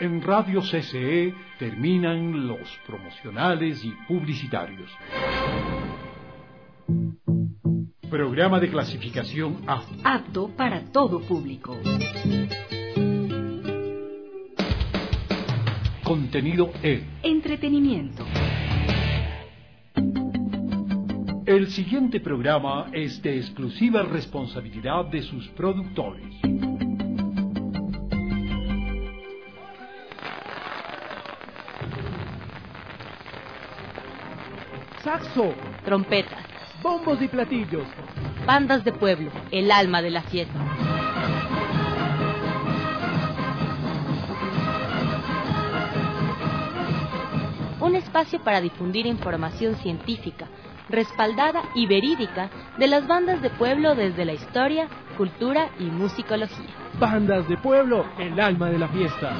En Radio CCE terminan los promocionales y publicitarios. Programa de clasificación A. Apto para todo público. Contenido E. Entretenimiento. El siguiente programa es de exclusiva responsabilidad de sus productores. Saxo, Trompetas. bombos y platillos. Bandas de pueblo, el alma de la fiesta. Un espacio para difundir información científica, respaldada y verídica de las bandas de pueblo desde la historia, cultura y musicología. Bandas de pueblo, el alma de la fiesta.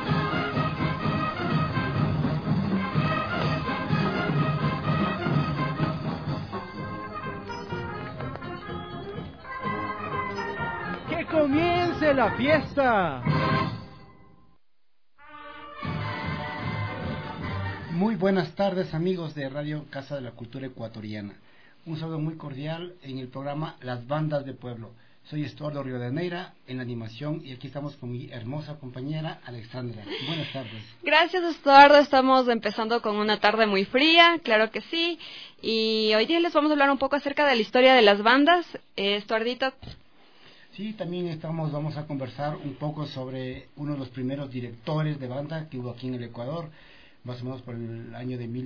¡Que comience la fiesta! Muy buenas tardes, amigos de Radio Casa de la Cultura Ecuatoriana. Un saludo muy cordial en el programa Las Bandas de Pueblo. Soy Estuardo Rivadeneira en la animación y aquí estamos con mi hermosa compañera Alexandra. Buenas tardes. Gracias, Estuardo. Estamos empezando con una tarde muy fría, claro que sí. Y hoy día les vamos a hablar un poco acerca de la historia de las bandas. Estuardito. Sí, también vamos a conversar un poco sobre uno de los primeros directores de banda que hubo aquí en el Ecuador, más o menos por el año de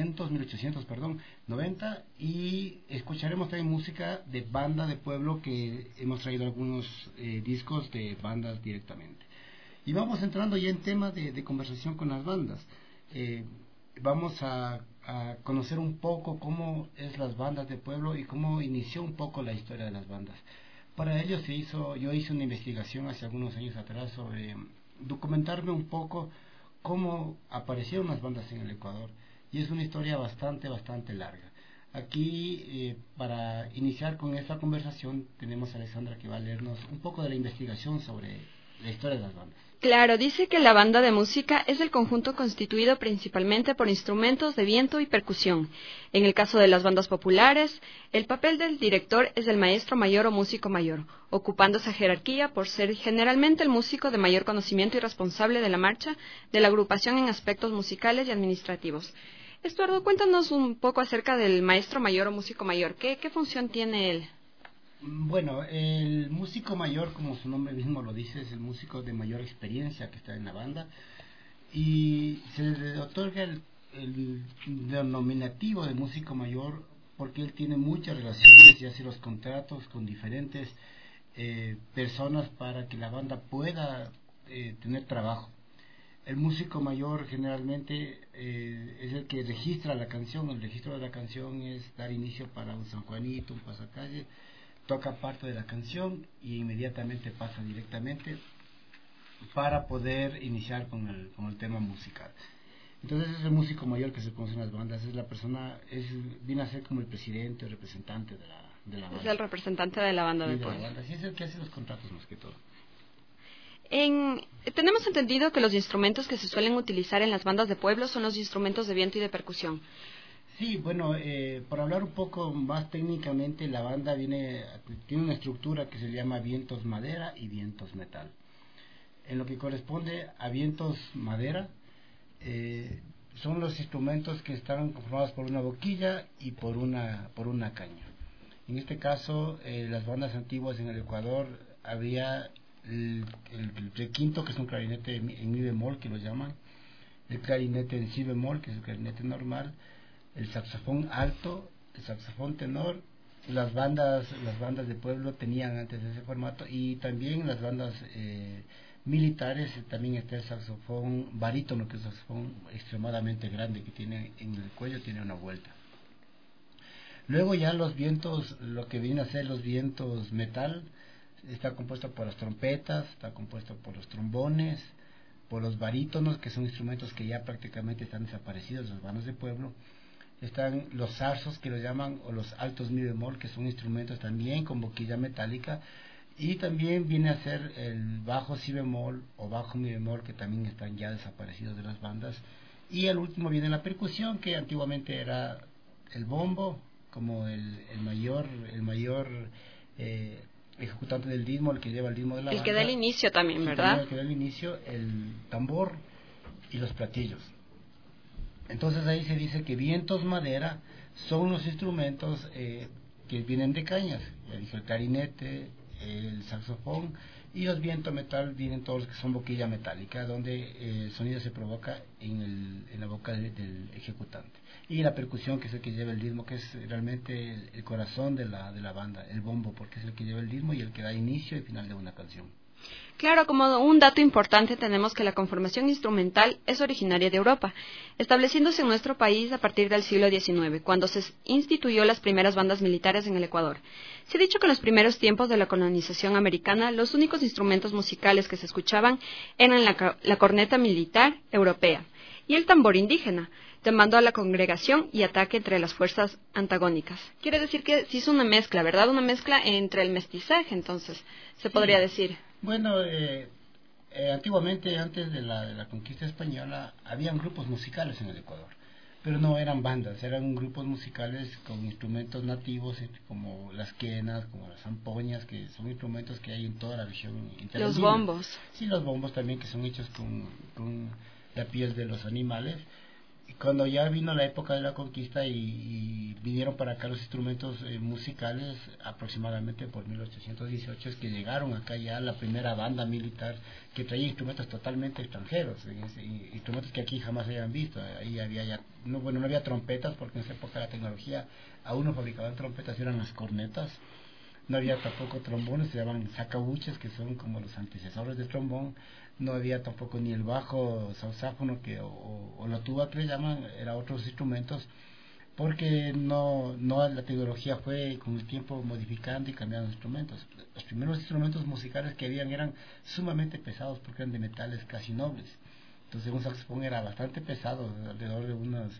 1890, y escucharemos también música de banda de pueblo, que hemos traído algunos discos de bandas directamente. Y vamos entrando ya en temas de conversación con las bandas. Vamos a conocer un poco cómo es las bandas de pueblo y cómo inició un poco la historia de las bandas. Para ello yo hice una investigación hace algunos años atrás sobre documentarme un poco cómo aparecieron las bandas en el Ecuador, y es una historia bastante larga. Aquí, para iniciar con esta conversación, tenemos a Alexandra, que va a leernos un poco de la investigación sobre la historia de las bandas. Claro, dice que la banda de música es el conjunto constituido principalmente por instrumentos de viento y percusión. En el caso de las bandas populares, el papel del director es el maestro mayor o músico mayor, ocupando esa jerarquía por ser generalmente el músico de mayor conocimiento y responsable de la marcha de la agrupación en aspectos musicales y administrativos. Estuardo, cuéntanos un poco acerca del maestro mayor o músico mayor. ¿Qué función tiene él? Bueno, el músico mayor, como su nombre mismo lo dice, es el músico de mayor experiencia que está en la banda, y se le otorga el denominativo de músico mayor porque él tiene muchas relaciones y hace los contratos con diferentes personas para que la banda pueda tener trabajo. El músico mayor generalmente es el que registra la canción. El registro de la canción es dar inicio para un San Juanito, un pasacalle, toca parte de la canción y inmediatamente pasa directamente para poder iniciar con el tema musical. Entonces es el músico mayor que se conoce en las bandas, es la persona, viene a ser como el presidente o representante de la banda. Es el representante de la banda de pueblo. Sí, es el que hace los contratos más que todo. Tenemos entendido que los instrumentos que se suelen utilizar en las bandas de pueblo son los instrumentos de viento y de percusión. Sí, bueno, por hablar un poco más técnicamente, la banda tiene una estructura que se llama vientos madera y vientos metal. En lo que corresponde a vientos madera, son los instrumentos que están conformados por una boquilla y por una caña. En este caso, las bandas antiguas en el Ecuador había el requinto, que es un clarinete en mi bemol, que lo llaman, el clarinete en si bemol, que es el clarinete normal, el saxofón alto, el saxofón tenor. Las bandas de pueblo tenían antes ese formato, y también las bandas militares también está el saxofón barítono, que es un saxofón extremadamente grande que tiene en el cuello, tiene una vuelta. Luego ya los vientos, lo que viene a ser los vientos metal, está compuesto por las trompetas, está compuesto por los trombones, por los barítonos, que son instrumentos que ya prácticamente están desaparecidos de las bandas de pueblo. Están los zarzos, que lo llaman, o los altos mi bemol, que son instrumentos también con boquilla metálica, Y también viene a ser el bajo si bemol o bajo mi bemol, que también están ya desaparecidos de las bandas. Y al último viene la percusión, que antiguamente era el bombo, como el mayor ejecutante del ritmo, el que lleva el ritmo de la banda. El que da el inicio también, Sí, ¿verdad? el que da el inicio, el tambor y los platillos. Entonces ahí se dice que vientos madera son los instrumentos que vienen de cañas. Ya dije, el clarinete, el saxofón, y los vientos metal vienen todos los que son boquilla metálica, donde el sonido se provoca en la boca del ejecutante. Y la percusión, que es el que lleva el ritmo, que es realmente el corazón de la banda, el bombo, porque es el que lleva el ritmo y el que da inicio y final de una canción. Claro, como un dato importante tenemos que la conformación instrumental es originaria de Europa, estableciéndose en nuestro país a partir del siglo XIX, cuando se instituyó las primeras bandas militares en el Ecuador. Se ha dicho que en los primeros tiempos de la colonización americana, los únicos instrumentos musicales que se escuchaban eran la corneta militar europea y el tambor indígena, llamando a la congregación y ataque entre las fuerzas antagónicas. Quiere decir que se hizo una mezcla, ¿verdad? Una mezcla entre el mestizaje, entonces, se podría decir. Bueno, antiguamente, antes de la conquista española, habían grupos musicales en el Ecuador, pero no eran bandas, eran grupos musicales con instrumentos nativos, como las quenas, como las zampoñas, que son instrumentos que hay en toda la región interandina. Los bombos. Sí, los bombos también, que son hechos con la piel de los animales. Y cuando ya vino la época de la conquista y vinieron para acá los instrumentos musicales, aproximadamente por 1818 es que llegaron acá ya la primera banda militar que traía instrumentos totalmente extranjeros, instrumentos que aquí jamás habían visto. Ahí había ya, no había trompetas, porque en esa época la tecnología aún no fabricaban trompetas, eran las cornetas. No había tampoco trombones, se llaman sacabuches, que son como los antecesores del trombón. No había tampoco ni el bajo saxófono o la tuba, que le llaman, eran otros instrumentos, porque no la tecnología fue con el tiempo modificando y cambiando los instrumentos. Los primeros instrumentos musicales que habían eran sumamente pesados, porque eran de metales casi nobles. Entonces un saxofón era bastante pesado, alrededor de unas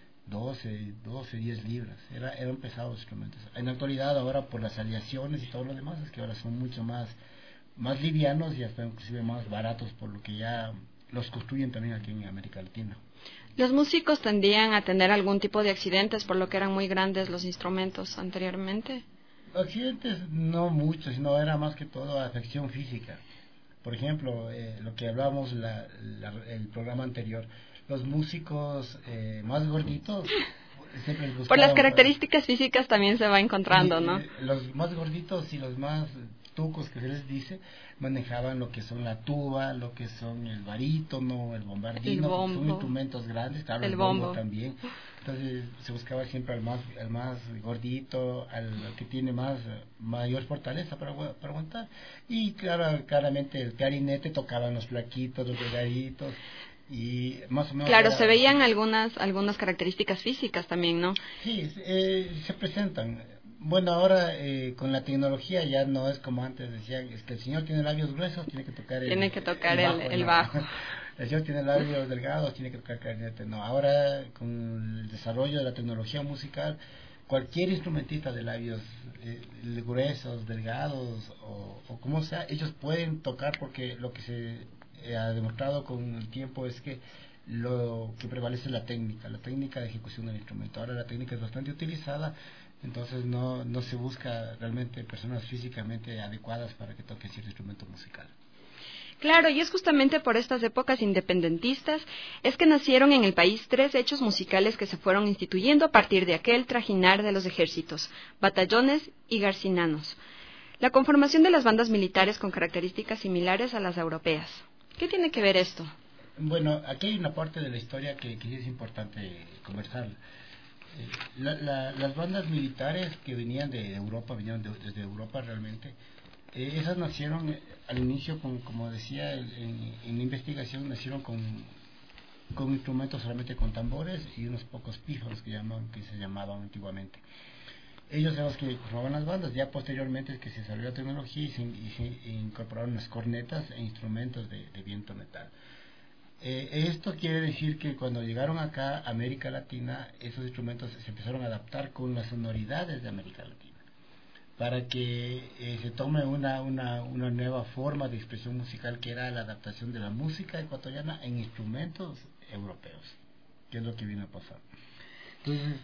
10 libras, eran pesados instrumentos. En la actualidad, ahora por las aleaciones y todo lo demás, es que ahora son mucho más livianos y hasta inclusive más baratos, por lo que ya los construyen también aquí en América Latina. Los músicos tendían a tener algún tipo de accidentes, por lo que eran muy grandes los instrumentos anteriormente. Accidentes no muchos, sino era más que todo afección física. Por ejemplo, lo que hablábamos el programa anterior, los músicos más gorditos siempre les buscaban, por las características físicas también se va encontrando, ¿no? Los más gorditos y los más tucos, que se les dice, manejaban lo que son la tuba, lo que son el barítono, el bombardino, que son instrumentos grandes, claro, el bombo también. Entonces se buscaba siempre al más gordito, al que tiene mayor fortaleza para aguantar. Y claro, claramente el clarinete tocaban los flaquitos, los delgaditos. Y más o menos claro, se veían algunas características físicas también, ¿no? Sí, se presentan. Bueno, ahora con la tecnología ya no es como antes, decían, es que el señor tiene labios gruesos, tiene que tocar el bajo. El señor tiene labios delgados, tiene que tocar clarinete. No, ahora con el desarrollo de la tecnología musical, cualquier instrumentista de labios gruesos, delgados o como sea, ellos pueden tocar, porque lo que se ha demostrado con el tiempo es que lo que prevalece es la técnica de ejecución del instrumento. Ahora la técnica es bastante utilizada, entonces no se busca realmente personas físicamente adecuadas para que toquen cierto instrumento musical. Claro, y es justamente por estas épocas independentistas es que nacieron en el país 3 hechos musicales que se fueron instituyendo a partir de aquel trajinar de los ejércitos, batallones y garcinanos. La conformación de las bandas militares con características similares a las europeas. ¿Qué tiene que ver esto? Bueno, aquí hay una parte de la historia que es importante conversar. Las bandas militares que venían de Europa, desde Europa realmente, esas nacieron al inicio, como decía en la investigación, nacieron con instrumentos solamente con tambores y unos pocos pífaros que se llamaban antiguamente. Ellos eran los que formaban las bandas. Ya posteriormente es que se desarrolló la tecnología y se incorporaron las cornetas e instrumentos de viento metal. Esto quiere decir que cuando llegaron acá a América Latina, esos instrumentos se empezaron a adaptar con las sonoridades de América Latina. para que se tome una nueva forma de expresión musical, que era la adaptación de la música ecuatoriana en instrumentos europeos, que es lo que vino a pasar. Entonces,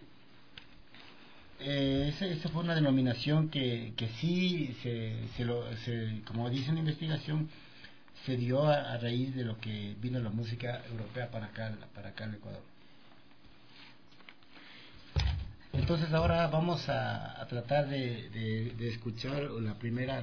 esa fue una denominación que sí, como dice la investigación, se dio a raíz de lo que vino la música europea para acá al Ecuador. Entonces ahora vamos a tratar de escuchar la primera.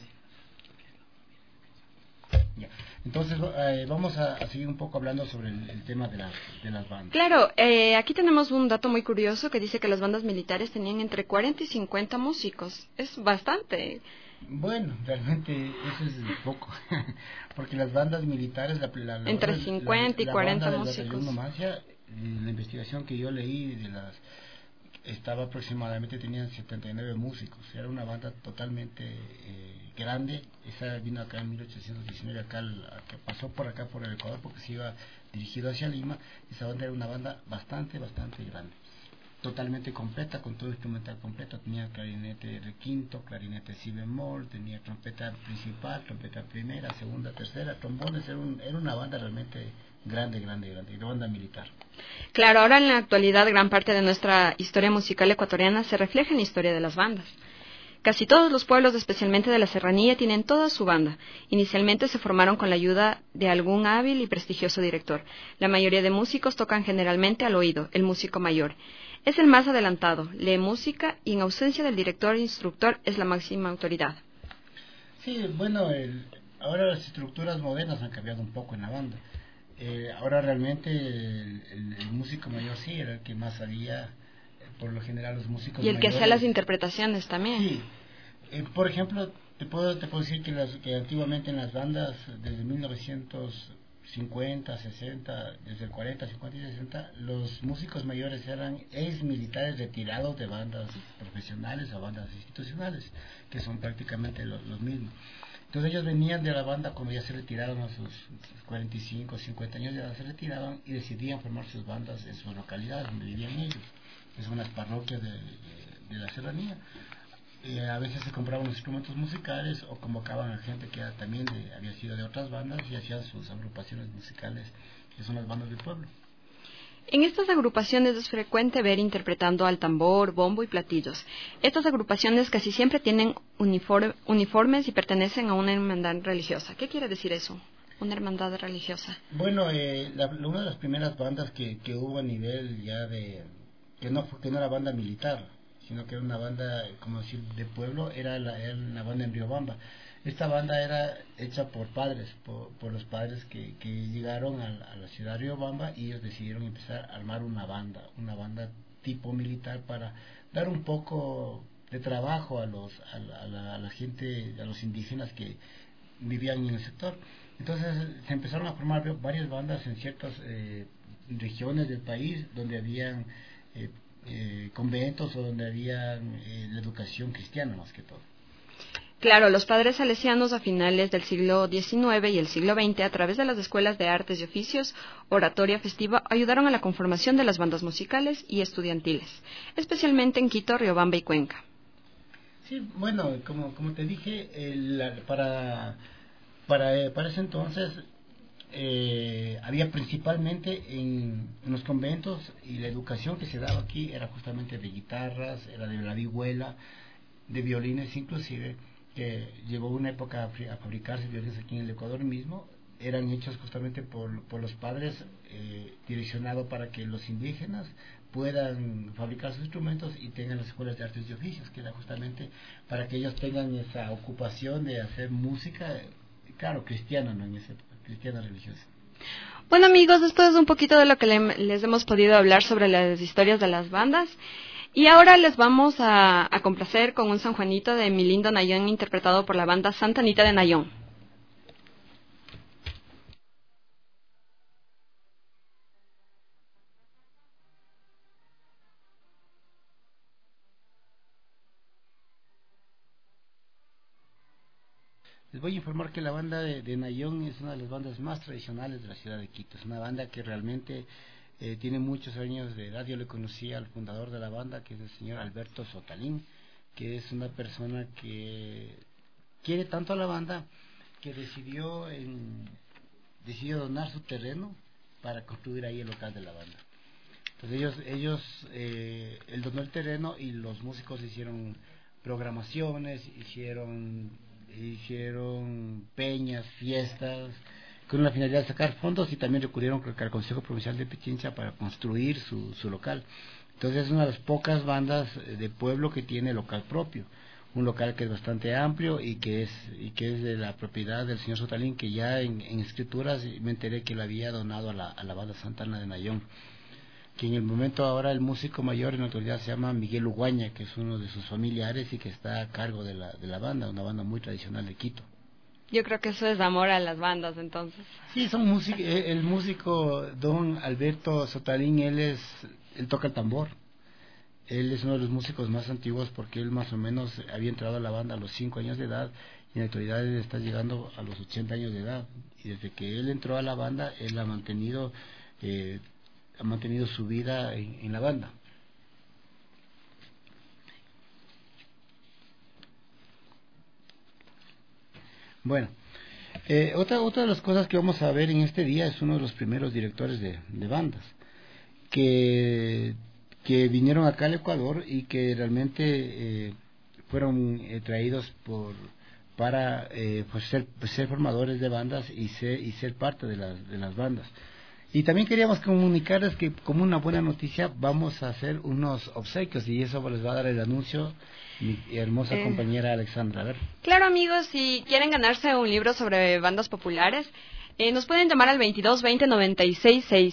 Ya. Entonces vamos a seguir un poco hablando sobre el tema de las bandas. Claro, aquí tenemos un dato muy curioso que dice que las bandas militares tenían entre 40 y 50 músicos. Es bastante. Bueno, realmente eso es poco, porque las bandas militares, entre 50 y 40 músicos. La investigación que yo leí estaba aproximadamente, tenían 79 músicos, era una banda totalmente grande. Esa vino acá en 1819, que pasó por acá por el Ecuador, porque se iba dirigido hacia Lima. Esa banda era una banda bastante grande, totalmente completa, con todo instrumental completo. Tenía clarinete de quinto, clarinete si bemol, tenía trompeta principal, trompeta primera, segunda, tercera, trombones. Era una banda realmente grande, una banda militar. Claro, ahora en la actualidad gran parte de nuestra historia musical ecuatoriana se refleja en la historia de las bandas. Casi todos los pueblos, especialmente de la serranía, tienen toda su banda. Inicialmente se formaron con la ayuda de algún hábil y prestigioso director. La mayoría de músicos tocan generalmente al oído, el músico mayor. Es el más adelantado, lee música y en ausencia del director e instructor es la máxima autoridad. Sí, bueno, ahora las estructuras modernas han cambiado un poco en la banda. Ahora realmente el músico mayor sí era el que más sabía, por lo general los músicos mayores. Y el que hacía las interpretaciones también. Sí, por ejemplo, te puedo decir que antiguamente en las bandas, desde 1950, 60, desde el 40, 50 y 60, los músicos mayores eran ex militares retirados de bandas profesionales o bandas institucionales, que son prácticamente los mismos. Entonces ellos venían de la banda cuando ya se retiraron a sus 45, 50 años, ya se retiraban y decidían formar sus bandas en sus localidades donde vivían ellos, que son las parroquias de la serranía. A veces se compraban los instrumentos musicales o convocaban a gente que también había sido de otras bandas y hacían sus agrupaciones musicales, que son las bandas del pueblo. En estas agrupaciones es frecuente ver interpretando al tambor, bombo y platillos. Estas agrupaciones casi siempre tienen uniformes y pertenecen a una hermandad religiosa. ¿Qué quiere decir eso? Una hermandad religiosa. Bueno, una de las primeras bandas que hubo a nivel ya que no era banda militar, sino que era una banda, como decir, de pueblo, era la banda en Riobamba. Esta banda era hecha por padres, por los padres que llegaron a la ciudad de Riobamba, y ellos decidieron empezar a armar una banda tipo militar, para dar un poco de trabajo a la gente, a los indígenas que vivían en el sector. Entonces se empezaron a formar varias bandas en ciertas regiones del país donde habían conventos o donde había la educación cristiana más que todo. Claro, los padres salesianos a finales del siglo XIX y el siglo XX, a través de las escuelas de artes y oficios, oratoria festiva, ayudaron a la conformación de las bandas musicales y estudiantiles, especialmente en Quito, Riobamba y Cuenca. Sí, bueno, como te dije, para ese entonces había principalmente en los conventos, y la educación que se daba aquí era justamente de guitarras, era de la vihuela, de violines inclusive, que llegó una época a fabricarse violines aquí en el Ecuador mismo. Eran hechos justamente por los padres, direccionado para que los indígenas puedan fabricar sus instrumentos y tengan las escuelas de artes y oficios, que era justamente para que ellos tengan esa ocupación de hacer música, claro, cristiana, ¿no? En esa época, cristiana religiosa. Bueno, amigos, esto es un poquito de lo que les hemos podido hablar sobre las historias de las bandas. Y ahora les vamos a complacer con un San Juanito de Mi Lindo Nayón, interpretado por la banda Santa Anita de Nayón. Les voy a informar que la banda de Nayón es una de las bandas más tradicionales de la ciudad de Quito. Es una banda que realmente tiene muchos años de edad. Yo le conocí al fundador de la banda, que es el señor Alberto Sotalín, que es una persona que quiere tanto a la banda que decidió donar su terreno para construir ahí el local de la banda. Entonces él donó el terreno y los músicos hicieron programaciones, hicieron peñas, fiestas, con la finalidad de sacar fondos, y también recurrieron, creo que, al Consejo Provincial de Pichincha para construir su local. Entonces es una de las pocas bandas de pueblo que tiene local propio, un local que es bastante amplio y que es de la propiedad del señor Sotalín, que ya en escrituras me enteré que le había donado a la banda Santa Ana de Nayón, que en el momento ahora el músico mayor en la actualidad se llama Miguel Uguaña, que es uno de sus familiares y que está a cargo de la banda, una banda muy tradicional de Quito. Yo creo que eso es amor a las bandas, entonces. Sí, el músico don Alberto Sotalín, él toca el tambor. Él es uno de los músicos más antiguos porque él más o menos había entrado a la banda a los 5 años de edad y en la actualidad él está llegando a los 80 años de edad. Y desde que él entró a la banda, él ha mantenido su vida en la banda. Bueno, otra de las cosas que vamos a ver en este día es uno de los primeros directores de bandas que vinieron acá al Ecuador y que realmente fueron traídos para ser formadores de bandas y ser parte de las bandas. Y también queríamos comunicarles que, como una buena noticia, vamos a hacer unos obsequios, y eso les va a dar el anuncio mi hermosa compañera Alexandra. A ver. Claro, amigos, si quieren ganarse un libro sobre bandas populares, nos pueden llamar al 2220-966.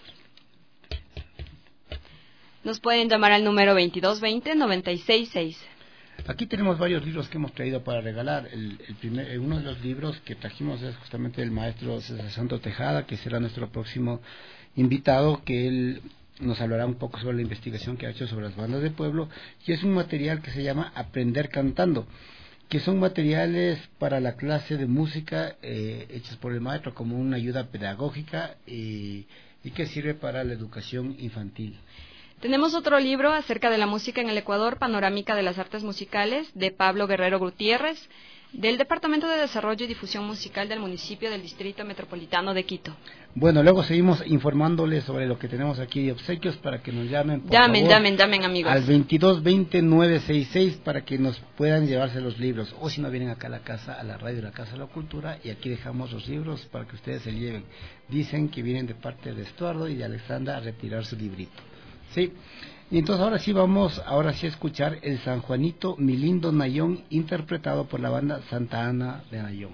Nos pueden llamar al número 2220-966. Aquí tenemos varios libros que hemos traído para regalar. Uno de los libros que trajimos es justamente el maestro César Santo Tejada, que será nuestro próximo invitado, que él nos hablará un poco sobre la investigación que ha hecho sobre las bandas de pueblo, y es un material que se llama Aprender Cantando, que son materiales para la clase de música hechos por el maestro como una ayuda pedagógica y que sirve para la educación infantil. Tenemos otro libro acerca de la música en el Ecuador, Panorámica de las Artes Musicales, de Pablo Guerrero Gutiérrez, del Departamento de Desarrollo y Difusión Musical del municipio del Distrito Metropolitano de Quito. Bueno, luego seguimos informándoles sobre lo que tenemos aquí de obsequios para que nos llamen, por favor, llamen, amigos. Al 2220-966 para que nos puedan llevarse los libros, o si no, vienen acá a la casa, a la radio de la Casa de la Cultura, y aquí dejamos los libros para que ustedes se lleven. Dicen que vienen de parte de Estuardo y de Alexandra a retirar su librito. Sí, y entonces ahora sí a escuchar el San Juanito, mi lindo Nayón, interpretado por la banda Santa Ana de Nayón.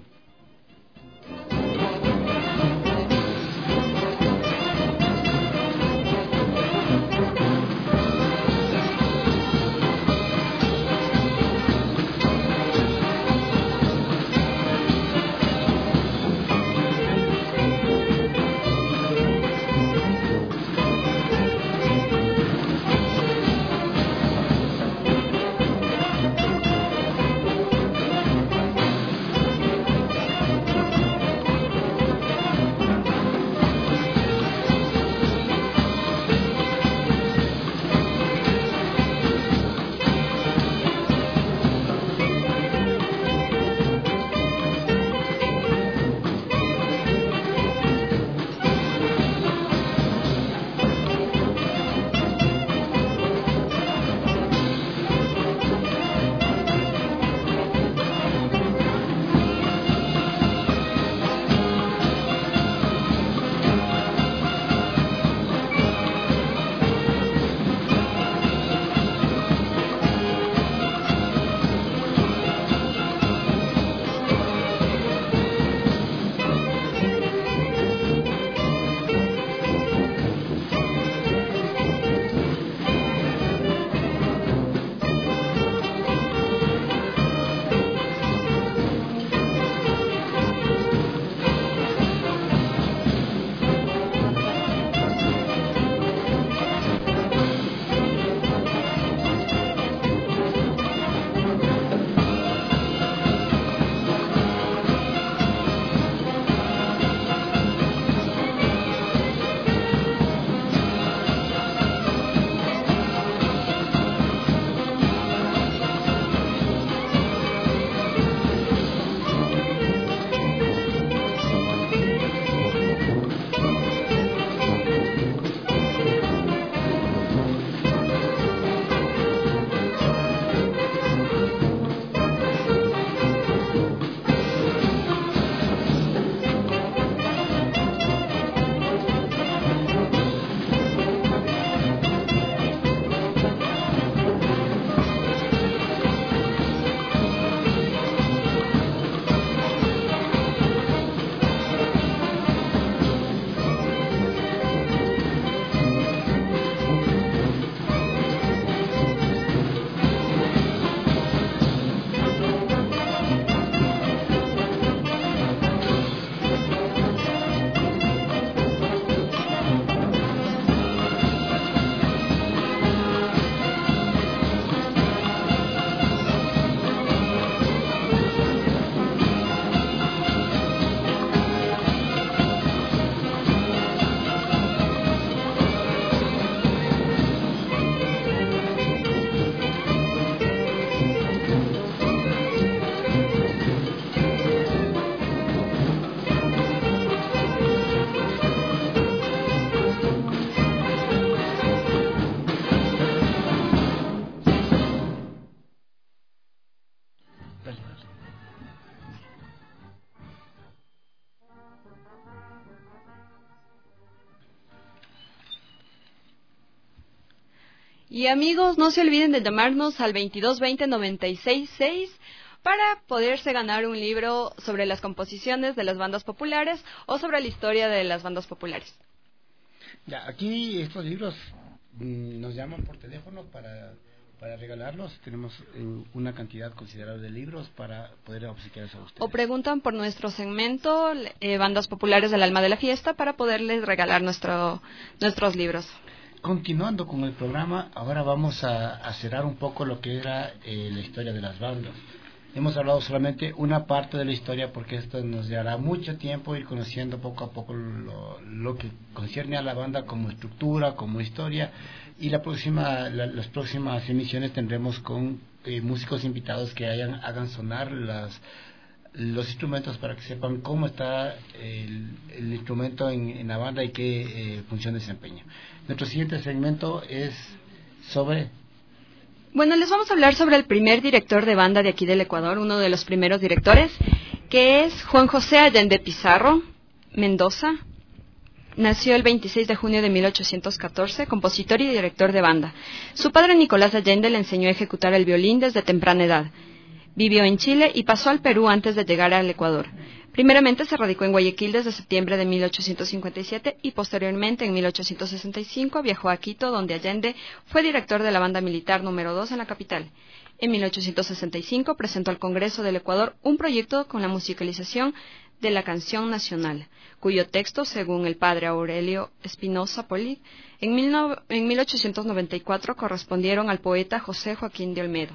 Y amigos, no se olviden de llamarnos al 2220-966 para poderse ganar un libro sobre las composiciones de las bandas populares o sobre la historia de las bandas populares. Ya, aquí estos libros nos llaman por teléfono para regalarlos. Tenemos una cantidad considerable de libros para poder obsequiarlos a ustedes. O preguntan por nuestro segmento Bandas Populares del Alma de la Fiesta para poderles regalar nuestros libros. Continuando con el programa, ahora vamos a cerrar un poco lo que era la historia de las bandas. Hemos hablado solamente una parte de la historia porque esto nos llevará mucho tiempo ir conociendo poco a poco lo que concierne a la banda como estructura, como historia, y las próximas emisiones tendremos con músicos invitados que hagan sonar los instrumentos para que sepan cómo está el instrumento en la banda y qué función desempeña. Nuestro siguiente segmento es sobre... Bueno, les vamos a hablar sobre el primer director de banda de aquí del Ecuador, uno de los primeros directores, que es Juan José Allende Pizarro Mendoza. Nació el 26 de junio de 1814, compositor y director de banda. Su padre Nicolás Allende le enseñó a ejecutar el violín desde temprana edad. Vivió en Chile y pasó al Perú antes de llegar al Ecuador. Primeramente se radicó en Guayaquil desde septiembre de 1857 y posteriormente en 1865 viajó a Quito, donde Allende fue director de la banda militar número 2 en la capital. En 1865 presentó al Congreso del Ecuador un proyecto con la musicalización de la canción nacional, cuyo texto, según el padre Aurelio Espinosa Poli, en 1894 correspondieron al poeta José Joaquín de Olmedo.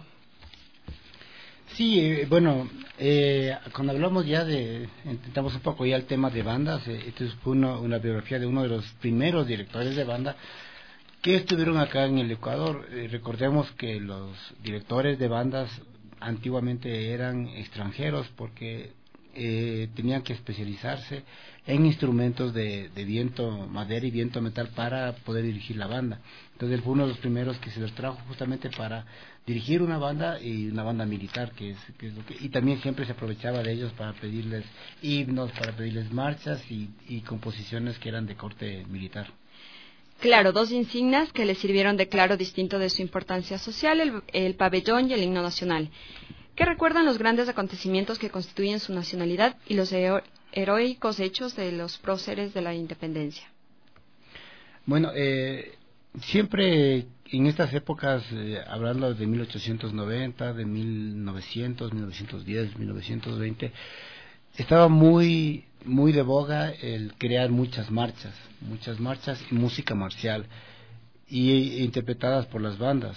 Sí, cuando hablamos ya intentamos un poco ya el tema de bandas, esto es una biografía de uno de los primeros directores de banda que estuvieron acá en el Ecuador. Recordemos que los directores de bandas antiguamente eran extranjeros porque tenían que especializarse en instrumentos de viento madera y viento metal para poder dirigir la banda. Entonces él fue uno de los primeros que se los trajo justamente para dirigir una banda y una banda militar, que es lo que, y también siempre se aprovechaba de ellos para pedirles himnos, para pedirles marchas y composiciones que eran de corte militar. Claro, dos insignias que le sirvieron de claro distinto de su importancia social, el pabellón y el himno nacional, que recuerdan los grandes acontecimientos que constituyen su nacionalidad y los heroicos hechos de los próceres de la independencia. Bueno, siempre en estas épocas, hablando de 1890, de 1900, 1910, 1920, estaba muy de boga el crear muchas marchas y música marcial interpretadas por las bandas,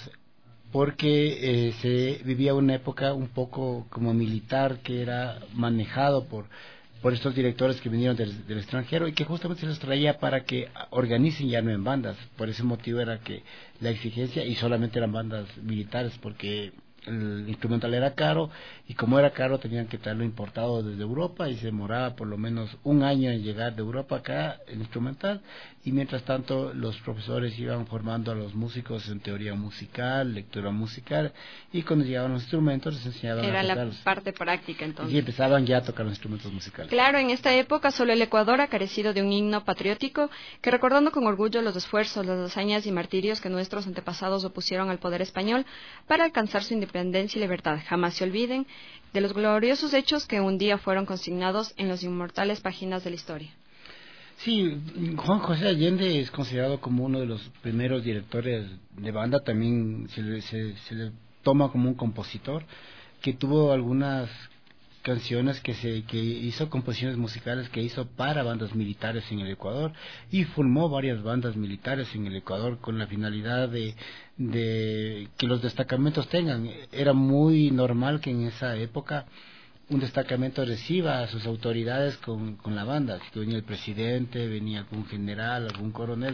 porque se vivía una época un poco como militar que era manejado por estos directores que vinieron del extranjero y que justamente se los traía para que organicen ya no en bandas. Por ese motivo era que la exigencia, y solamente eran bandas militares porque el instrumental era caro, y como era caro tenían que traerlo importado desde Europa y se demoraba por lo menos un año en llegar de Europa acá el instrumental, y mientras tanto los profesores iban formando a los músicos en teoría musical, lectura musical, y cuando llegaban los instrumentos les enseñaban era a tocarlos. Era la parte práctica entonces. Y empezaban ya a tocar los instrumentos musicales. Claro, en esta época solo el Ecuador ha carecido de un himno patriótico que, recordando con orgullo los esfuerzos, las hazañas y martirios que nuestros antepasados opusieron al poder español para alcanzar su independencia y libertad, jamás se olviden de los gloriosos hechos que un día fueron consignados en las inmortales páginas de la historia. Sí, Juan José Allende es considerado como uno de los primeros directores de banda, también se le toma como un compositor que tuvo algunas canciones que hizo, composiciones musicales que hizo para bandas militares en el Ecuador, y formó varias bandas militares en el Ecuador con la finalidad de que los destacamentos tengan. Era muy normal que en esa época un destacamento reciba a sus autoridades con la banda. Si venía el presidente, venía algún general, algún coronel,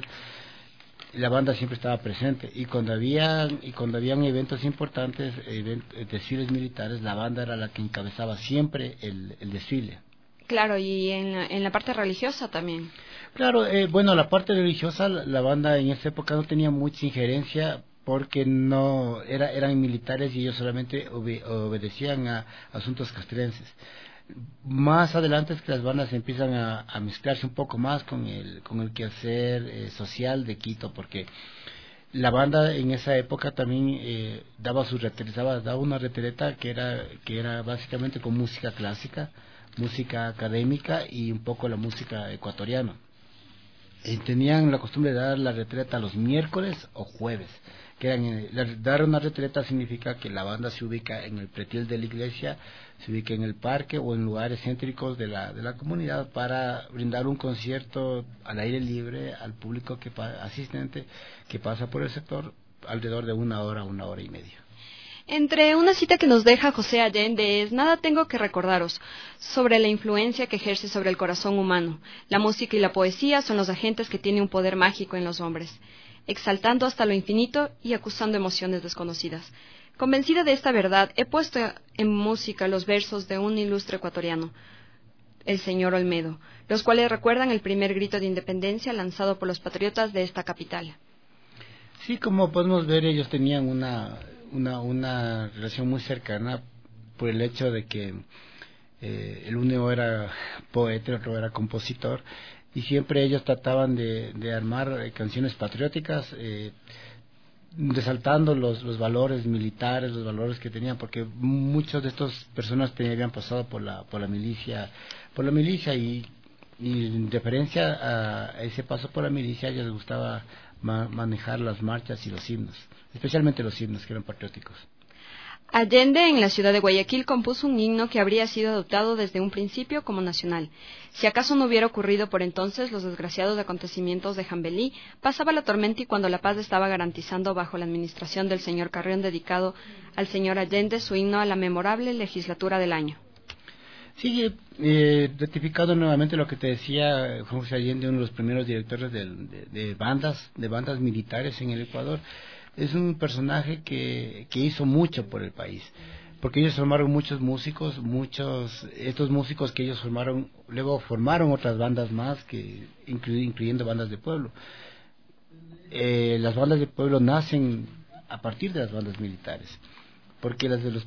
la banda siempre estaba presente, y cuando habían eventos importantes, desfiles militares, la banda era la que encabezaba siempre el desfile. Claro, y en la parte religiosa también. Claro, bueno, la parte religiosa, la banda en esa época no tenía mucha injerencia porque no eran militares y ellos solamente obedecían a asuntos castrenses. Más adelante es que las bandas empiezan a mezclarse un poco más con el quehacer social de Quito, porque La banda en esa época también daba una retreta que era básicamente con música clásica, música académica y un poco la música ecuatoriana. Tenían la costumbre de dar la retreta los miércoles o jueves. Dar una retreta significa que la banda se ubica en el pretil de la iglesia, se ubica en el parque o en lugares céntricos de la comunidad para brindar un concierto al aire libre al público asistente que pasa por el sector alrededor de 1 hora, 1 hora y media. Entre una cita que nos deja José Allende es: nada tengo que recordaros sobre la influencia que ejerce sobre el corazón humano. La música y la poesía son los agentes que tienen un poder mágico en los hombres, exaltando hasta lo infinito y acusando emociones desconocidas. Convencida de esta verdad, he puesto en música los versos de un ilustre ecuatoriano, el señor Olmedo, los cuales recuerdan el primer grito de independencia lanzado por los patriotas de esta capital. Sí, como podemos ver, ellos tenían una relación muy cercana por el hecho de que el uno era poeta, el otro era compositor, y siempre ellos trataban de armar canciones patrióticas, resaltando los valores militares, los valores que tenían, porque muchas de estas personas habían pasado por la milicia y en referencia a ese paso por la milicia, a ellos les gustaba manejar las marchas y los himnos, especialmente los himnos que eran patrióticos. Allende, en la ciudad de Guayaquil, compuso un himno que habría sido adoptado desde un principio como nacional. Si acaso no hubiera ocurrido por entonces los desgraciados acontecimientos de Jambelí, pasaba la tormenta y cuando la paz estaba garantizando bajo la administración del señor Carrión, dedicado al señor Allende su himno a la memorable legislatura del año. Sigue rectificando nuevamente lo que te decía Juan José Allende, uno de los primeros directores de bandas militares en el Ecuador. Es un personaje que hizo mucho por el país, porque ellos formaron muchos músicos, estos músicos que ellos formaron, luego formaron otras bandas más, incluyendo bandas de pueblo. Las bandas de pueblo nacen a partir de las bandas militares, porque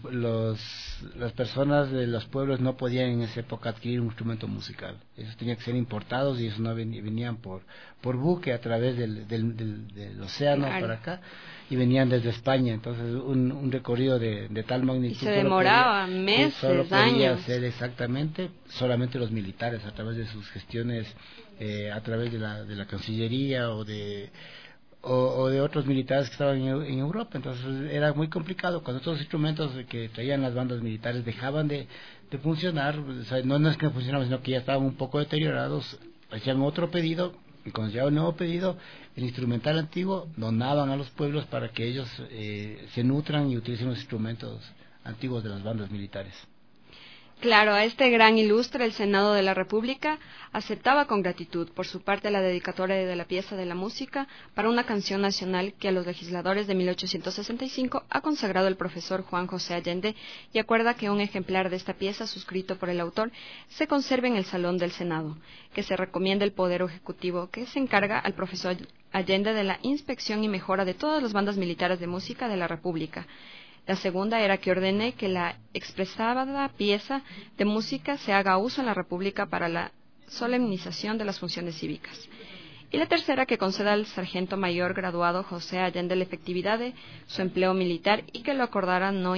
las personas de los pueblos no podían en esa época adquirir un instrumento musical. Esos tenían que ser importados y esos no venían por buque a través del océano para acá, y venían desde España. Entonces un recorrido de tal magnitud y se demoraba meses, solo podía años. hacer solamente los militares a través de sus gestiones, a través de la Cancillería o de otros militares que estaban en Europa. Entonces era muy complicado cuando estos instrumentos que traían las bandas militares dejaban de funcionar. O sea, no es que no funcionaban, sino que ya estaban un poco deteriorados. Hacían otro pedido, y cuando llegaba un nuevo pedido, el instrumental antiguo donaban a los pueblos para que ellos se nutran y utilicen los instrumentos antiguos de las bandas militares. Claro, a este gran ilustre el Senado de la República aceptaba con gratitud por su parte la dedicatoria de la pieza de la música para una canción nacional que a los legisladores de 1865 ha consagrado el profesor Juan José Allende, y acuerda que un ejemplar de esta pieza suscrito por el autor se conserve en el Salón del Senado, que se recomienda el Poder Ejecutivo, que se encarga al profesor Allende de la inspección y mejora de todas las bandas militares de música de la República. La segunda era que ordene que la expresada pieza de música se haga uso en la República para la solemnización de las funciones cívicas. Y la tercera, que conceda al sargento mayor graduado José Allende la efectividad de su empleo militar y que lo acordado no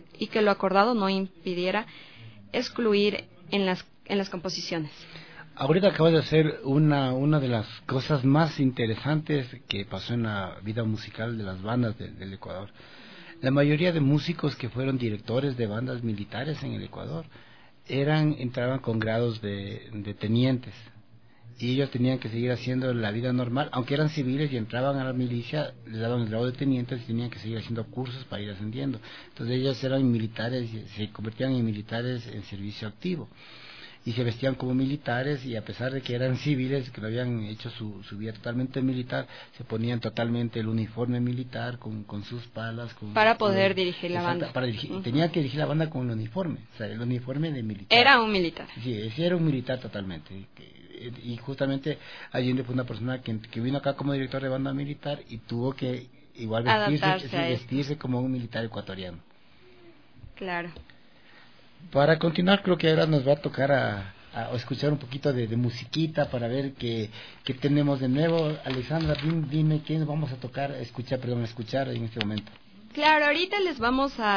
impidiera excluir en las composiciones. Ahorita acabas de hacer una de las cosas más interesantes que pasó en la vida musical de las bandas del Ecuador. La mayoría de músicos que fueron directores de bandas militares en el Ecuador entraban con grados de tenientes, y ellos tenían que seguir haciendo la vida normal, aunque eran civiles y entraban a la milicia, les daban el grado de tenientes y tenían que seguir haciendo cursos para ir ascendiendo. Entonces ellos eran militares, se convertían en militares en servicio activo y se vestían como militares, y a pesar de que eran civiles, que no habían hecho su vida totalmente militar, se ponían totalmente el uniforme militar con sus palas. Para poder dirigir la banda. Tenía que dirigir la banda con el uniforme, o sea, el uniforme de militar. Era un militar. Sí, ese era un militar totalmente. Y justamente Allende fue una persona que vino acá como director de banda militar y tuvo que igual vestirse como un militar ecuatoriano. Claro. Para continuar, creo que ahora nos va a tocar a a escuchar un poquito de musiquita para ver qué tenemos de nuevo. Alexandra, dime qué vamos a escuchar en este momento. Claro, ahorita les vamos a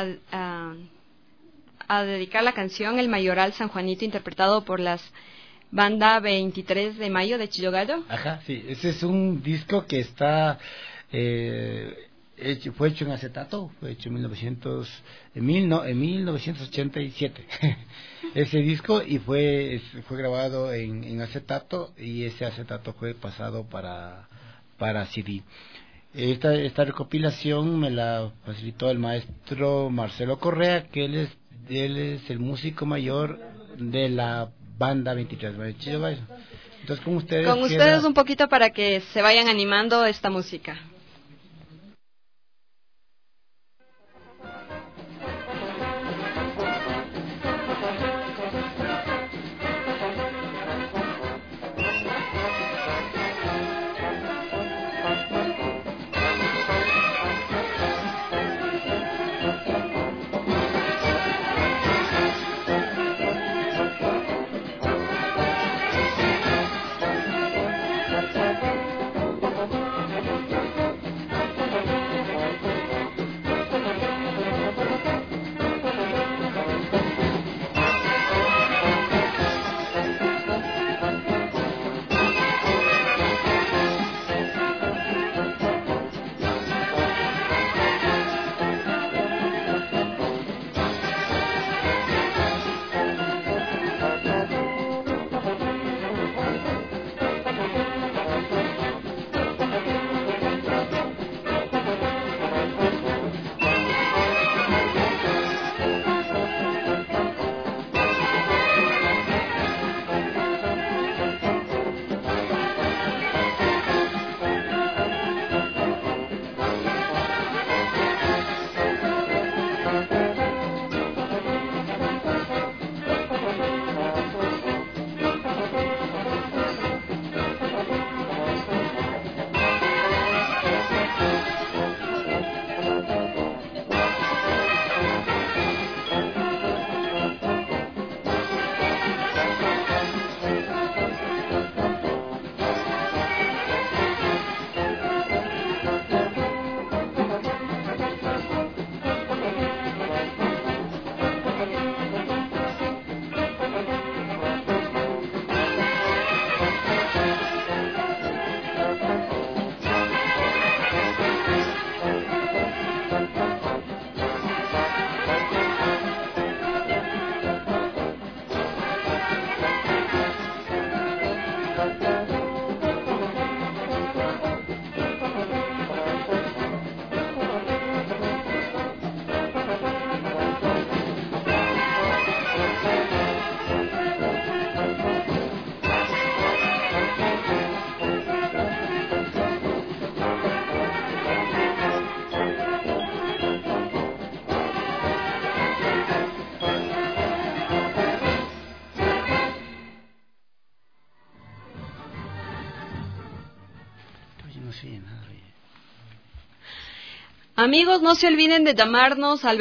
dedicar la canción El Mayoral San Juanito, interpretado por las banda 23 de Mayo de Chillogallo. Ajá, sí, ese es un disco que está fue hecho en acetato, fue hecho en 1987 ese disco, y fue grabado en acetato, y ese acetato fue pasado para CD. Esta recopilación me la facilitó el maestro Marcelo Correa, que él es el músico mayor de la banda 23 de Chillogallo. Entonces con ustedes un poquito para que se vayan animando esta música. Amigos, no se olviden de llamarnos al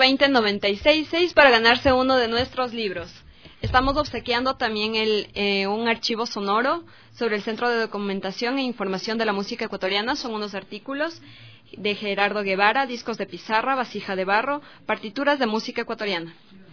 2220-966 para ganarse uno de nuestros libros. Estamos obsequiando también un archivo sonoro sobre el Centro de Documentación e Información de la Música Ecuatoriana. Son unos artículos de Gerardo Guevara, discos de pizarra, vasija de barro, partituras de música ecuatoriana.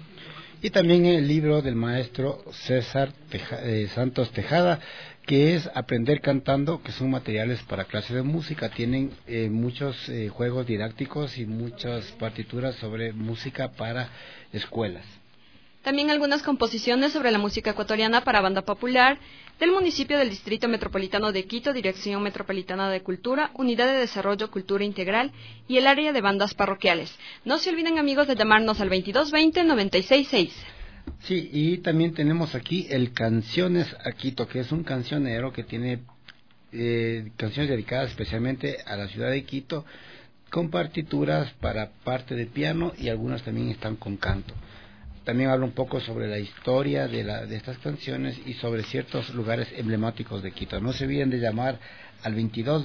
Y también el libro del maestro César Santos Tejada, que es Aprender Cantando, que son materiales para clases de música. Tienen muchos juegos didácticos y muchas partituras sobre música para escuelas. También algunas composiciones sobre la música ecuatoriana para banda popular del municipio del Distrito Metropolitano de Quito, Dirección Metropolitana de Cultura, Unidad de Desarrollo Cultura Integral y el área de bandas parroquiales. No se olviden, amigos, de llamarnos al 2220-966. Sí, y también tenemos aquí el Canciones a Quito, que es un cancionero que tiene canciones dedicadas especialmente a la ciudad de Quito, con partituras para parte de piano, y algunas también están con canto. También habla un poco sobre la historia de estas canciones y sobre ciertos lugares emblemáticos de Quito. No se olviden de llamar al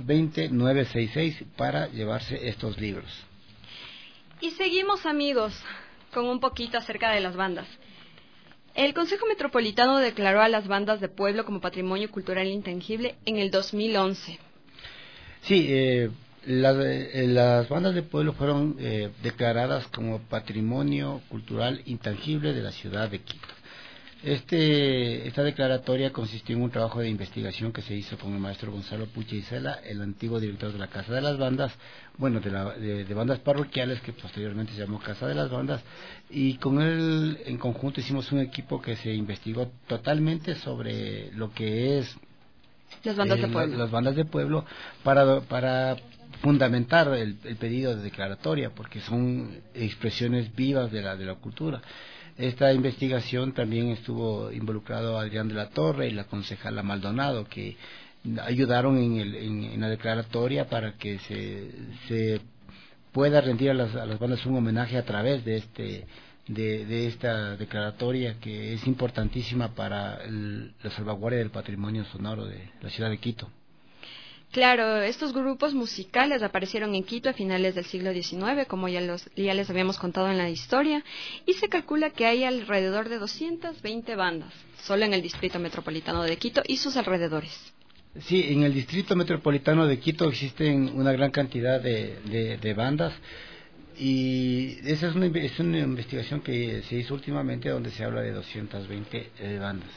2220-966 para llevarse estos libros. Y seguimos, amigos, con un poquito acerca de las bandas. El Consejo Metropolitano declaró a las bandas de pueblo como patrimonio cultural intangible en el 2011. Sí, las bandas de pueblo fueron declaradas como patrimonio cultural intangible de la ciudad de Quito. Esta declaratoria consistió en un trabajo de investigación que se hizo con el maestro Gonzalo Puche Isela, el antiguo director de la Casa de las Bandas, bueno, de bandas parroquiales, que posteriormente se llamó Casa de las Bandas, y con él en conjunto hicimos un equipo que se investigó totalmente sobre lo que es las bandas de pueblo. Las bandas de pueblo para fundamentar el pedido de declaratoria, porque son expresiones vivas de la cultura. Esta investigación también estuvo involucrado Adrián de la Torre y la concejala Maldonado, que ayudaron en la declaratoria para que se pueda rendir a las bandas un homenaje a través de esta declaratoria, que es importantísima para la salvaguardia del patrimonio sonoro de la ciudad de Quito. Claro, estos grupos musicales aparecieron en Quito a finales del siglo XIX, como ya les habíamos contado en la historia, y se calcula que hay alrededor de 220 bandas, solo en el Distrito Metropolitano de Quito y sus alrededores. Sí, en el Distrito Metropolitano de Quito existen una gran cantidad de bandas, y esa es una investigación que se hizo últimamente, donde se habla de 220 bandas.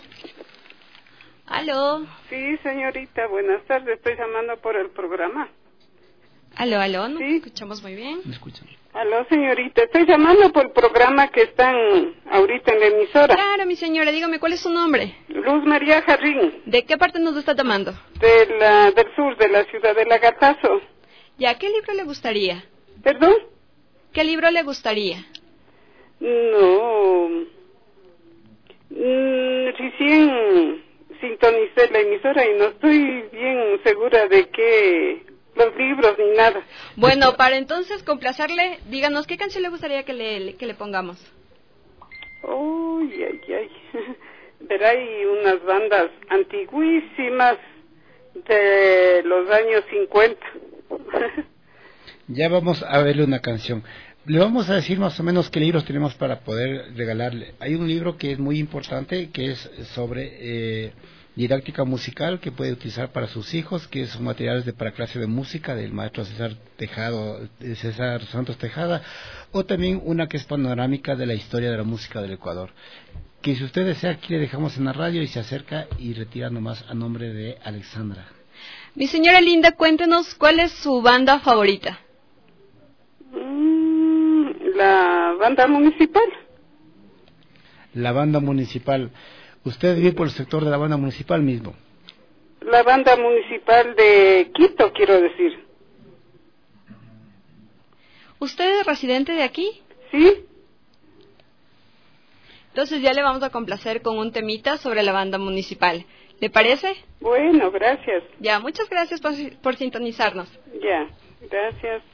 ¿Aló? Sí, señorita, buenas tardes. Estoy llamando por el programa. ¿Aló? ¿Nos sí. escuchamos muy bien? ¿Me escuchan? Aló, señorita. Estoy llamando por el programa que están ahorita en la emisora. Claro, mi señora. Dígame, ¿cuál es su nombre? Luz María Jarrín. ¿De qué parte nos está llamando? Del sur, de la ciudad de Lagatazo. Ya, ¿qué libro le gustaría? ¿Perdón? ¿Qué libro le gustaría? No. Recién sintonicé la emisora y no estoy bien segura de qué, los libros ni nada. Bueno, para entonces complacerle, díganos qué canción le gustaría que le pongamos. Uy, ay. Verá, hay unas bandas antiguísimas de los años 50. Ya vamos a verle una canción. Le vamos a decir más o menos qué libros tenemos para poder regalarle. Hay un libro que es muy importante, que es sobre didáctica musical, que puede utilizar para sus hijos, que son materiales para clase de música del maestro César Santos Tejada, o también una que es panorámica de la historia de la música del Ecuador. Que si usted desea, aquí le dejamos en la radio y se acerca y retira nomás a nombre de Alexandra. Mi señora linda, cuéntenos cuál es su banda favorita. La banda municipal. La banda municipal. ¿Usted vive por el sector de la banda municipal mismo? La banda municipal de Quito, quiero decir. ¿Usted es residente de aquí? Sí. Entonces ya le vamos a complacer con un temita sobre la banda municipal. ¿Le parece? Bueno, gracias. Ya, muchas gracias por sintonizarnos. Ya, gracias.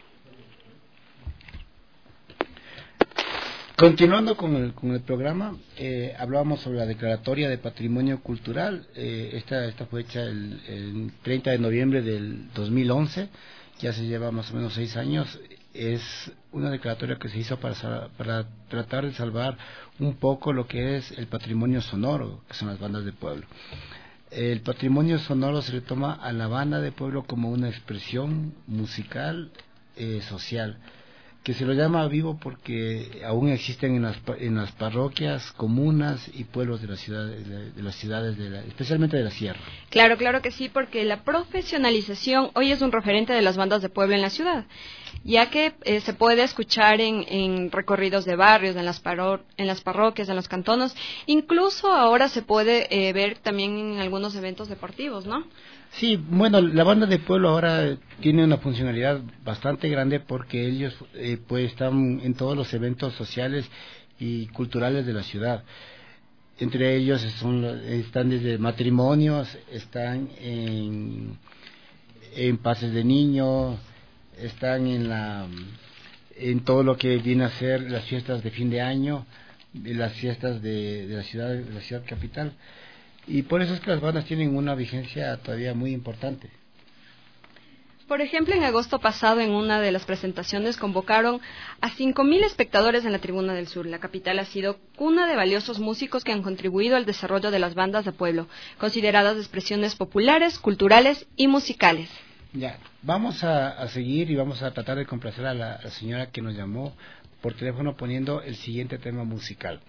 Continuando con el programa, hablábamos sobre la declaratoria de patrimonio cultural. Esta fue hecha el 30 de noviembre del 2011, ya se lleva más o menos 6 años. Es una declaratoria que se hizo para tratar de salvar un poco lo que es el patrimonio sonoro, que son las bandas de pueblo. El patrimonio sonoro se le toma a la banda de pueblo como una expresión musical social, que se lo llama vivo porque aún existen en las parroquias, comunas y pueblos de las ciudades, especialmente de la sierra. Claro que sí, porque la profesionalización hoy es un referente de las bandas de pueblo en la ciudad, ya que se puede escuchar en recorridos de barrios, en las parroquias, en los cantonos, incluso ahora se puede ver también en algunos eventos deportivos, ¿no? Sí, bueno, la banda de pueblo ahora tiene una funcionalidad bastante grande porque ellos pues están en todos los eventos sociales y culturales de la ciudad. Entre ellos están desde matrimonios, están en pases de niños, están en todo lo que viene a ser las fiestas de fin de año, las fiestas de la ciudad capital. Y por eso es que las bandas tienen una vigencia todavía muy importante. Por ejemplo, en agosto pasado, en una de las presentaciones, convocaron a 5.000 espectadores en la Tribuna del Sur. La capital ha sido cuna de valiosos músicos que han contribuido al desarrollo de las bandas de pueblo, consideradas expresiones populares, culturales y musicales. Ya, vamos a seguir y vamos a tratar de complacer a la señora que nos llamó por teléfono poniendo el siguiente tema musical.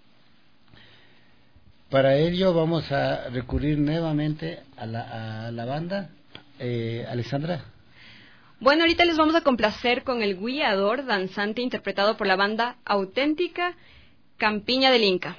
Para ello vamos a recurrir nuevamente a la banda. Alexandra. Bueno, ahorita les vamos a complacer con el Guiador danzante interpretado por la banda Auténtica Campiña del Inca.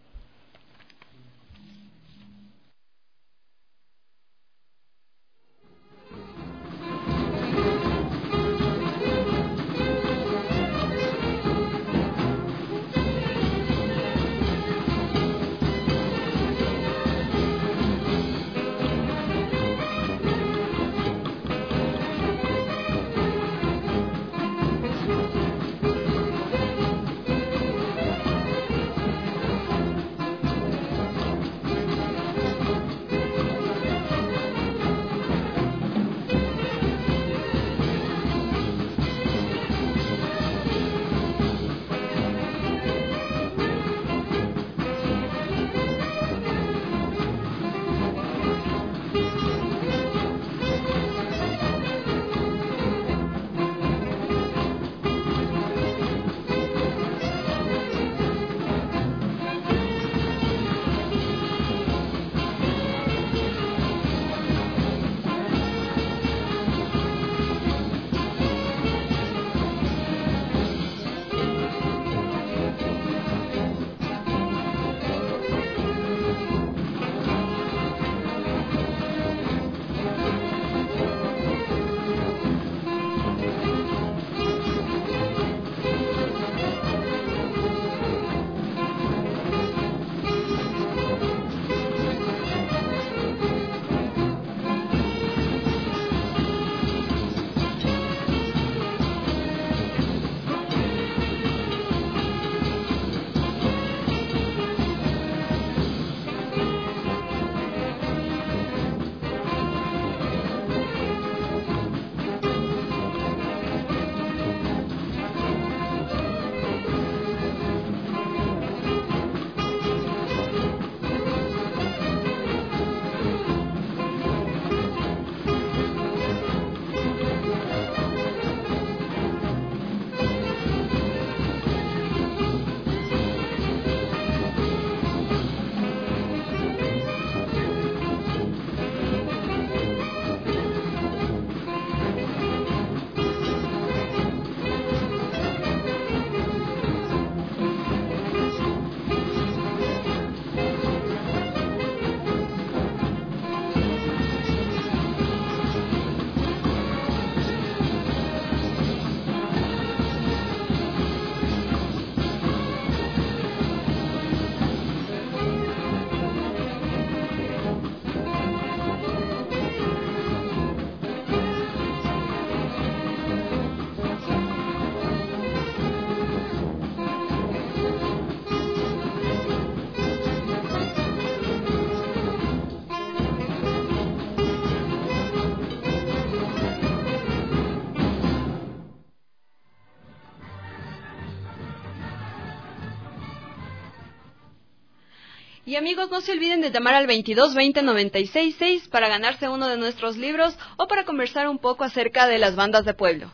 Y amigos, no se olviden de llamar al 22 20 96 6 para ganarse uno de nuestros libros o para conversar un poco acerca de las bandas de pueblo.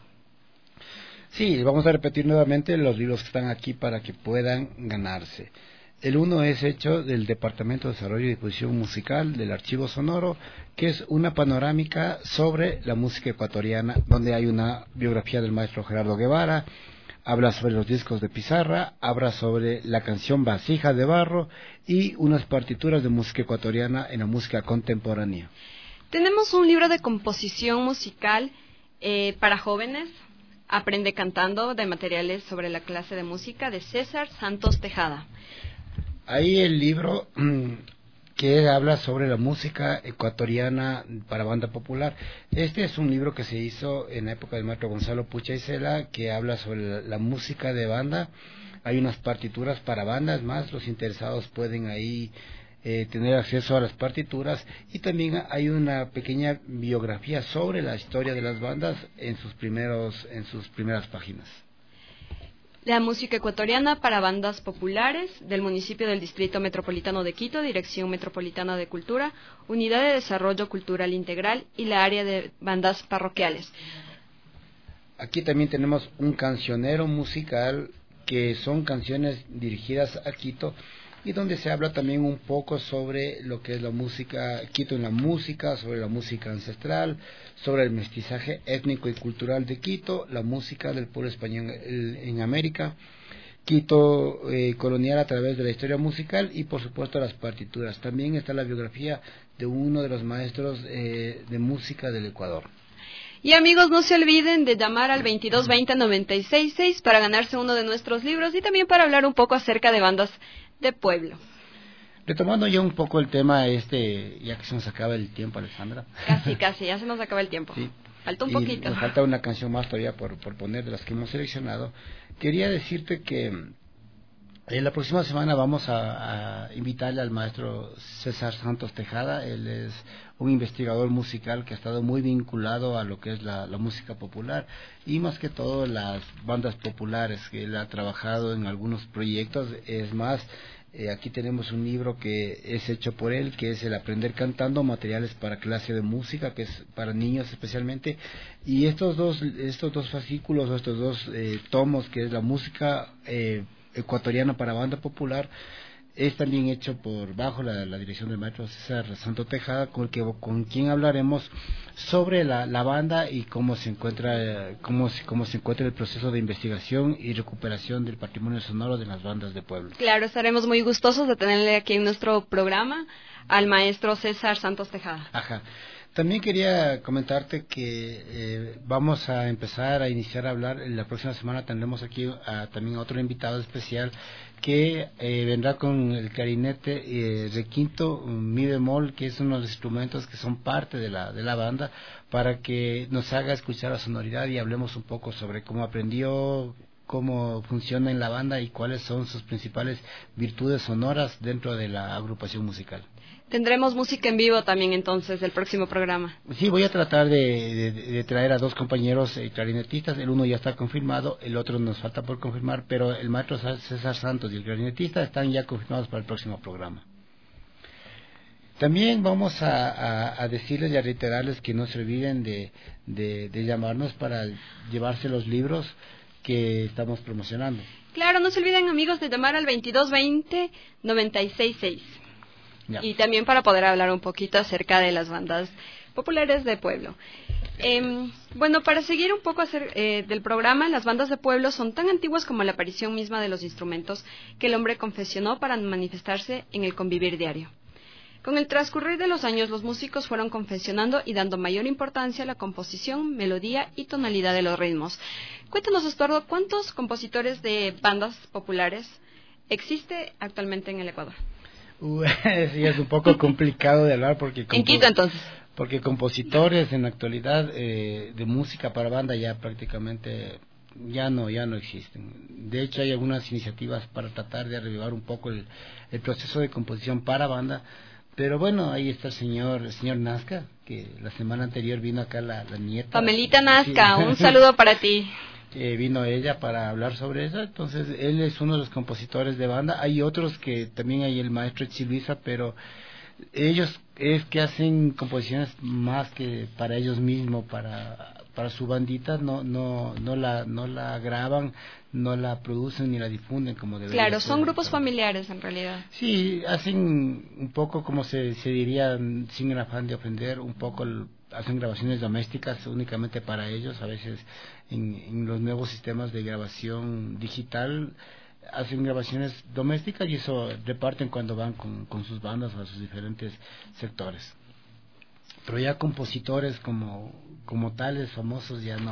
Sí, vamos a repetir nuevamente los libros que están aquí para que puedan ganarse. El uno es hecho del Departamento de Desarrollo y Difusión Musical del Archivo Sonoro, que es una panorámica sobre la música ecuatoriana, donde hay una biografía del maestro Gerardo Guevara, habla sobre los discos de pizarra, habla sobre la canción Vasija de Barro y unas partituras de música ecuatoriana en la música contemporánea. Tenemos un libro de composición musical para jóvenes, Aprende Cantando, de materiales sobre la clase de música, de César Santos Tejada. Ahí el libro que habla sobre la música ecuatoriana para banda popular. Este es un libro que se hizo en la época del maestro Gonzalo Pucha y Cela, que habla sobre la música de banda. Hay unas partituras para bandas más, los interesados pueden ahí tener acceso a las partituras, y también hay una pequeña biografía sobre la historia de las bandas en sus primeras páginas. La música ecuatoriana para bandas populares del municipio del Distrito Metropolitano de Quito, Dirección Metropolitana de Cultura, Unidad de Desarrollo Cultural Integral y la área de bandas parroquiales. Aquí también tenemos un cancionero musical, que son canciones dirigidas a Quito, y donde se habla también un poco sobre lo que es la música, Quito en la música, sobre la música ancestral, sobre el mestizaje étnico y cultural de Quito, la música del pueblo español en América, Quito colonial a través de la historia musical y por supuesto las partituras. También está la biografía de uno de los maestros de música del Ecuador. Y amigos, no se olviden de llamar al 2220-966 para ganarse uno de nuestros libros y también para hablar un poco acerca de bandas de pueblo. Retomando ya un poco el tema ya que se nos acaba el tiempo, Alessandra. Casi, ya se nos acaba el tiempo. Sí. Falta un y poquito. Nos falta una canción más todavía por poner de las que hemos seleccionado. Quería decirte que la próxima semana vamos a invitarle al maestro César Santos Tejada. Él es un investigador musical que ha estado muy vinculado a lo que es la música popular y más que todo las bandas populares, que él ha trabajado en algunos proyectos. Es más, aquí tenemos un libro que es hecho por él, que es el Aprender Cantando, materiales para clase de música, que es para niños especialmente, y estos dos fascículos, o estos dos tomos, que es la música ecuatoriana para banda popular, es también hecho bajo la dirección del maestro César Santos Tejada, con quien hablaremos sobre la banda y cómo se encuentra el proceso de investigación y recuperación del patrimonio sonoro de las bandas de pueblo. Claro, estaremos muy gustosos de tenerle aquí en nuestro programa al maestro César Santos Tejada. Ajá. También quería comentarte que vamos a empezar a iniciar a hablar. La próxima semana tendremos aquí también a otro invitado especial que vendrá con el clarinete requinto mi bemol, que es uno de los instrumentos que son parte de la banda, para que nos haga escuchar la sonoridad y hablemos un poco sobre cómo aprendió, cómo funciona en la banda y cuáles son sus principales virtudes sonoras dentro de la agrupación musical. Tendremos música en vivo también entonces del próximo programa. Sí, voy a tratar de traer a dos compañeros clarinetistas. El uno ya está confirmado, el otro nos falta por confirmar, pero el maestro César Santos y el clarinetista están ya confirmados para el próximo programa. También vamos a decirles y a reiterarles que no se olviden de llamarnos para llevarse los libros que estamos promocionando. Claro, no se olviden amigos de llamar al 2220-966. Ya. Y también para poder hablar un poquito acerca de las bandas populares de pueblo. Bueno, para seguir un poco del programa, las bandas de pueblo son tan antiguas como la aparición misma de los instrumentos que el hombre confeccionó para manifestarse en el convivir diario. Con el transcurrir de los años, los músicos fueron confeccionando y dando mayor importancia a la composición, melodía y tonalidad de los ritmos. Cuéntanos, Estuardo, ¿cuántos compositores de bandas populares existe actualmente en el Ecuador? Sí, es un poco complicado de hablar porque... En Quito, entonces. Porque compositores en la actualidad de música para banda ya prácticamente ya no existen. De hecho, hay algunas iniciativas para tratar de revivar un poco el proceso de composición para banda. Pero bueno, ahí está el señor Nazca, que la semana anterior vino acá la nieta. Pamelita Nazca, sí. Un saludo para ti. Vino ella para hablar sobre eso. Entonces él es uno de los compositores de banda. Hay otros que también hay el maestro Chiluisa, pero ellos es que hacen composiciones más que para ellos mismos, para su bandita, no la graban, no la producen ni la difunden como debería. Claro, son grupos familiares en realidad. Sí, hacen un poco como se diría, sin el afán de ofender, un poco hacen grabaciones domésticas únicamente para ellos. A veces en los nuevos sistemas de grabación digital hacen grabaciones domésticas y eso reparten cuando van con sus bandas a sus diferentes sectores. Pero ya compositores como tales famosos ya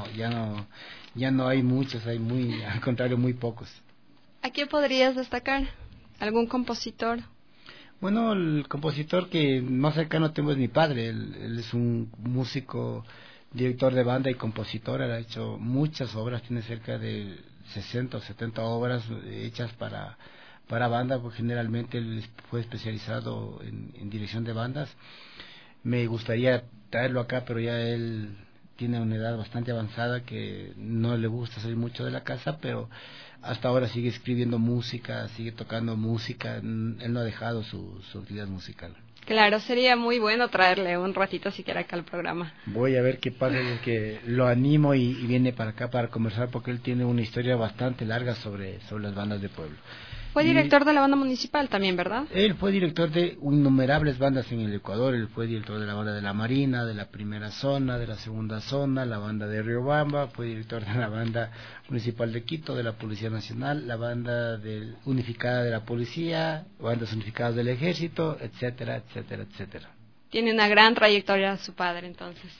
no hay muchos, hay al contrario muy pocos. ¿A quién podrías destacar? ¿Algún compositor? Bueno, el compositor que más cercano tengo es mi padre. Él es un músico, director de banda y compositor. Él ha hecho muchas obras, tiene cerca de 60 o 70 obras hechas para para banda, porque generalmente él fue especializado en dirección de bandas. Me gustaría traerlo acá, pero ya él tiene una edad bastante avanzada que no le gusta salir mucho de la casa, pero hasta ahora sigue escribiendo música, sigue tocando música, él no ha dejado su actividad musical. Claro, sería muy bueno traerle un ratito siquiera acá al programa. Voy a ver qué pasa, es que lo animo y viene para acá para conversar, porque él tiene una historia bastante larga sobre las bandas de pueblo. Fue director de la banda municipal también, ¿verdad? Él fue director de innumerables bandas en el Ecuador. Él fue director de la banda de la Marina, de la primera zona, de la segunda zona, la banda de Riobamba, fue director de la banda municipal de Quito, de la Policía Nacional, la banda unificada de la policía, bandas unificadas del ejército, etcétera, etcétera, etcétera. Tiene una gran trayectoria su padre, entonces.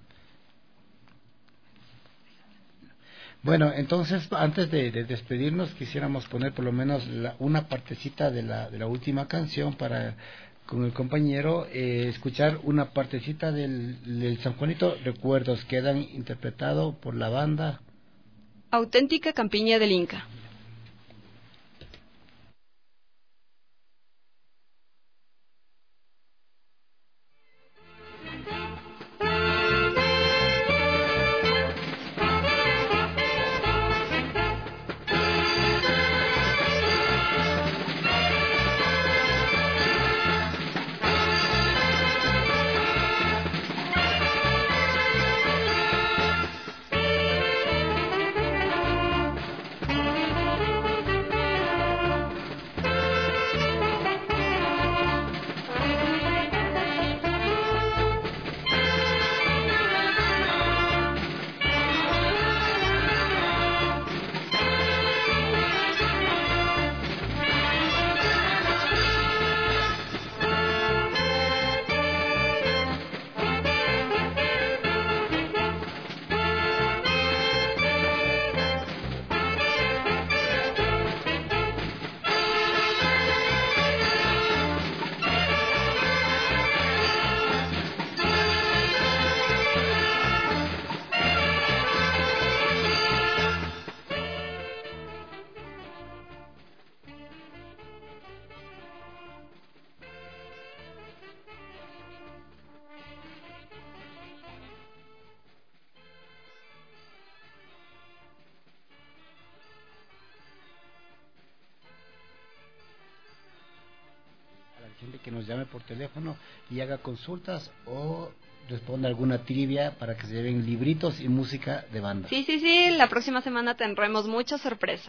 Bueno, entonces, antes de despedirnos, quisiéramos poner por lo menos una partecita de la última canción para, con el compañero, escuchar una partecita del San Juanito Recuerdos, quedan interpretado por la banda Auténtica Campiña del Inca. gente que nos llame por teléfono y haga consultas o responda alguna trivia para que se lleven libritos y música de banda. Sí, la próxima semana tendremos muchas sorpresas.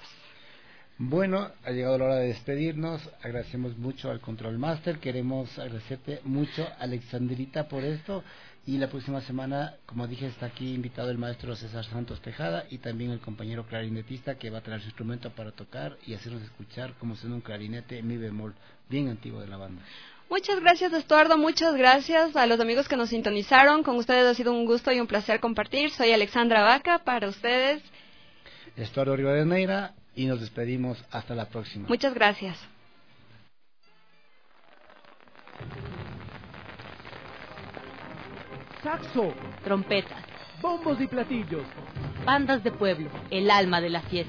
Bueno, ha llegado la hora de despedirnos. Agradecemos mucho al Control Master. Queremos agradecerte mucho, Alexandrita, por esto. Y la próxima semana, como dije, está aquí invitado el maestro César Santos Tejada y también el compañero clarinetista que va a traer su instrumento para tocar y hacernos escuchar cómo suena un clarinete mi bemol, bien antiguo de la banda. Muchas gracias, Estuardo, muchas gracias a los amigos que nos sintonizaron. Con ustedes ha sido un gusto y un placer compartir. Soy Alexandra Vaca, para ustedes. Estuardo Rivadeneira, y nos despedimos hasta la próxima. Muchas gracias. Saxo, trompetas, bombos y platillos, bandas de pueblo, el alma de la fiesta.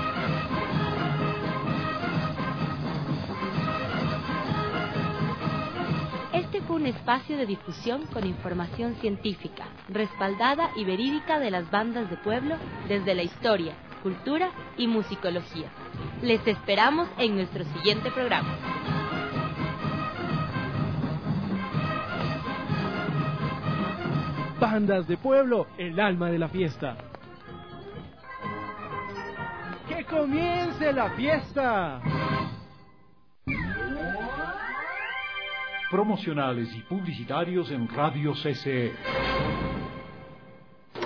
Este fue un espacio de difusión con información científica, respaldada y verídica de las bandas de pueblo desde la historia, cultura y musicología. Les esperamos en nuestro siguiente programa. Bandas de pueblo, el alma de la fiesta. ¡Que comience la fiesta! Promocionales y publicitarios en Radio CCE.